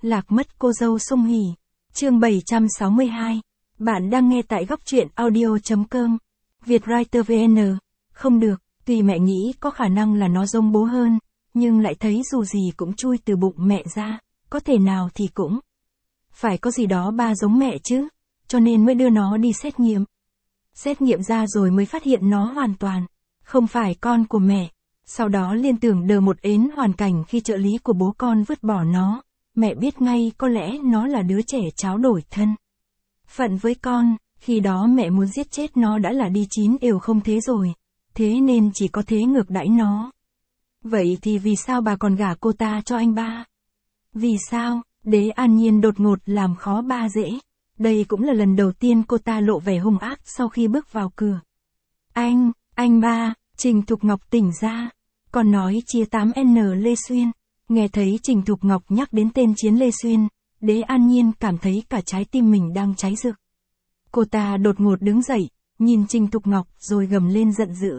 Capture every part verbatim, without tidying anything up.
Lạc mất cô dâu Song Hỷ. Chương bảy trăm sáu mươi hai. Bạn đang nghe tại góc truyện audio.com. Vietwriter vê en. Không được, tuy mẹ nghĩ có khả năng là nó giống bố hơn, nhưng lại thấy dù gì cũng chui từ bụng mẹ ra, có thể nào thì cũng phải có gì đó ba giống mẹ chứ, cho nên mới đưa nó đi xét nghiệm. Xét nghiệm ra rồi mới phát hiện nó hoàn toàn không phải con của mẹ. Sau đó liên tưởng đờ một ến hoàn cảnh khi trợ lý của bố con vứt bỏ nó, mẹ biết ngay có lẽ nó là đứa trẻ tráo đổi thân phận với con, khi đó mẹ muốn giết chết nó đã là đi chín ều không thế rồi, thế nên chỉ có thế ngược đãi nó. Vậy thì vì sao bà còn gả cô ta cho anh ba? Vì sao? Đế An Nhiên đột ngột làm khó ba dễ. Đây cũng là lần đầu tiên cô ta lộ vẻ hung ác sau khi bước vào cửa. Anh, anh ba, Trình Thục Ngọc tỉnh ra. Còn nói chia tám en Lê Xuyên. Nghe thấy Trình Thục Ngọc nhắc đến tên Chiến Lê Xuyên, Đế An Nhiên cảm thấy cả trái tim mình đang cháy rực. Cô ta đột ngột đứng dậy, nhìn Trình Thục Ngọc rồi gầm lên giận dữ.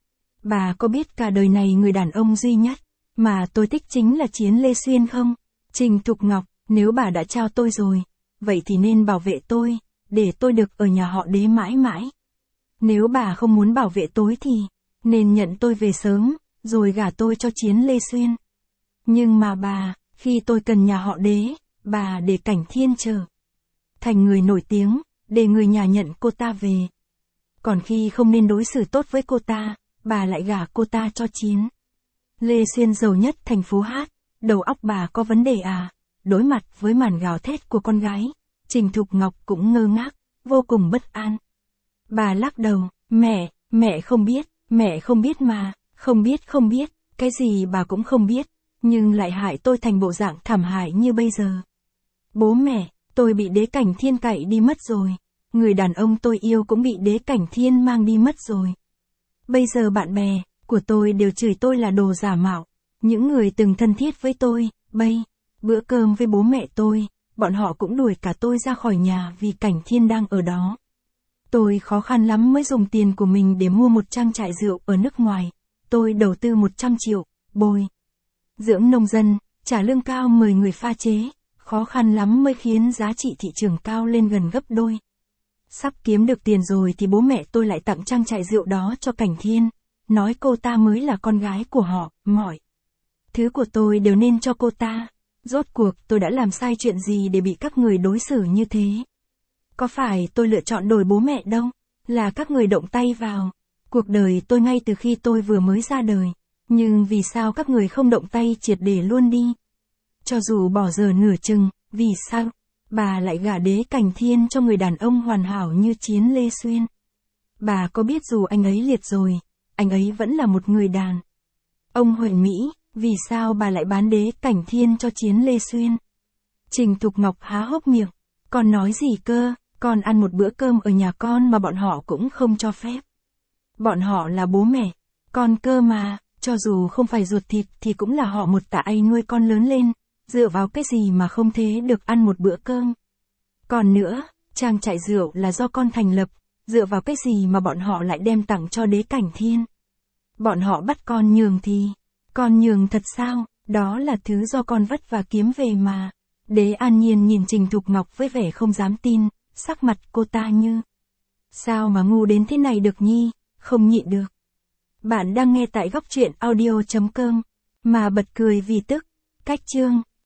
Bà có biết cả đời này người đàn ông duy nhất mà tôi thích chính là Chiến Lê Xuyên không? Trình Thục Ngọc, nếu bà đã trao tôi rồi, vậy thì nên bảo vệ tôi, để tôi được ở nhà họ Đế mãi mãi. Nếu bà không muốn bảo vệ tôi thì nên nhận tôi về sớm, rồi gả tôi cho Chiến Lê Xuyên. Nhưng mà bà, khi tôi cần nhà họ Đế, bà để Cảnh Thiên trở thành người nổi tiếng, để người nhà nhận cô ta về. Còn khi không nên đối xử tốt với cô ta, bà lại gả cô ta cho Chiến Lê Xuyên giàu nhất thành phố Hát. Đầu óc bà có vấn đề à? Đối mặt với màn gào thét của con gái, Trình Thục Ngọc cũng ngơ ngác, vô cùng bất an. Bà lắc đầu, mẹ, mẹ không biết, mẹ không biết mà, không biết không biết, cái gì bà cũng không biết, nhưng lại hại tôi thành bộ dạng thảm hại như bây giờ. Bố mẹ, tôi bị Đế Cảnh Thiên cậy đi mất rồi, người đàn ông tôi yêu cũng bị Đế Cảnh Thiên mang đi mất rồi. Bây giờ bạn bè của tôi đều chửi tôi là đồ giả mạo, những người từng thân thiết với tôi, bây bữa cơm với bố mẹ tôi, bọn họ cũng đuổi cả tôi ra khỏi nhà vì Cảnh Thiên đang ở đó. Tôi khó khăn lắm mới dùng tiền của mình để mua một trang trại rượu ở nước ngoài. Tôi đầu tư một trăm triệu, bồi dưỡng nông dân, trả lương cao mười người pha chế, khó khăn lắm mới khiến giá trị thị trường cao lên gần gấp đôi. Sắp kiếm được tiền rồi thì bố mẹ tôi lại tặng trang trại rượu đó cho Cảnh Thiên, nói cô ta mới là con gái của họ, mọi thứ của tôi đều nên cho cô ta. Rốt cuộc tôi đã làm sai chuyện gì để bị các người đối xử như thế? Có phải tôi lựa chọn đổi bố mẹ đâu, là các người động tay vào cuộc đời tôi ngay từ khi tôi vừa mới ra đời. Nhưng vì sao các người không động tay triệt để luôn đi? Cho dù bỏ giờ nửa chừng, vì sao bà lại gả Đế Cảnh Thiên cho người đàn ông hoàn hảo như Chiến Lê Xuyên? Bà có biết dù anh ấy liệt rồi, anh ấy vẫn là một người đàn ông huệ mỹ, vì sao bà lại bán Đế Cảnh Thiên cho Chiến Lê Xuyên? Trình Thục Ngọc há hốc miệng, con nói gì cơ, con ăn một bữa cơm ở nhà con mà bọn họ cũng không cho phép. Bọn họ là bố mẹ con cơ mà, cho dù không phải ruột thịt thì cũng là họ một tạ ai nuôi con lớn lên, dựa vào cái gì mà không thế được ăn một bữa cơm. Còn nữa, trang trại rượu là do con thành lập, dựa vào cái gì mà bọn họ lại đem tặng cho Đế Cảnh Thiên? Bọn họ bắt con nhường thì con nhường thật sao? Đó là thứ do con vất vả kiếm về mà. Đế An Nhiên nhìn Trình Thục Ngọc với vẻ không dám tin, sắc mặt cô ta như sao mà ngu đến thế này được nhi, không nhịn được. Bạn đang nghe tại góc truyện audio.com, mà bật cười vì tức. Cách chương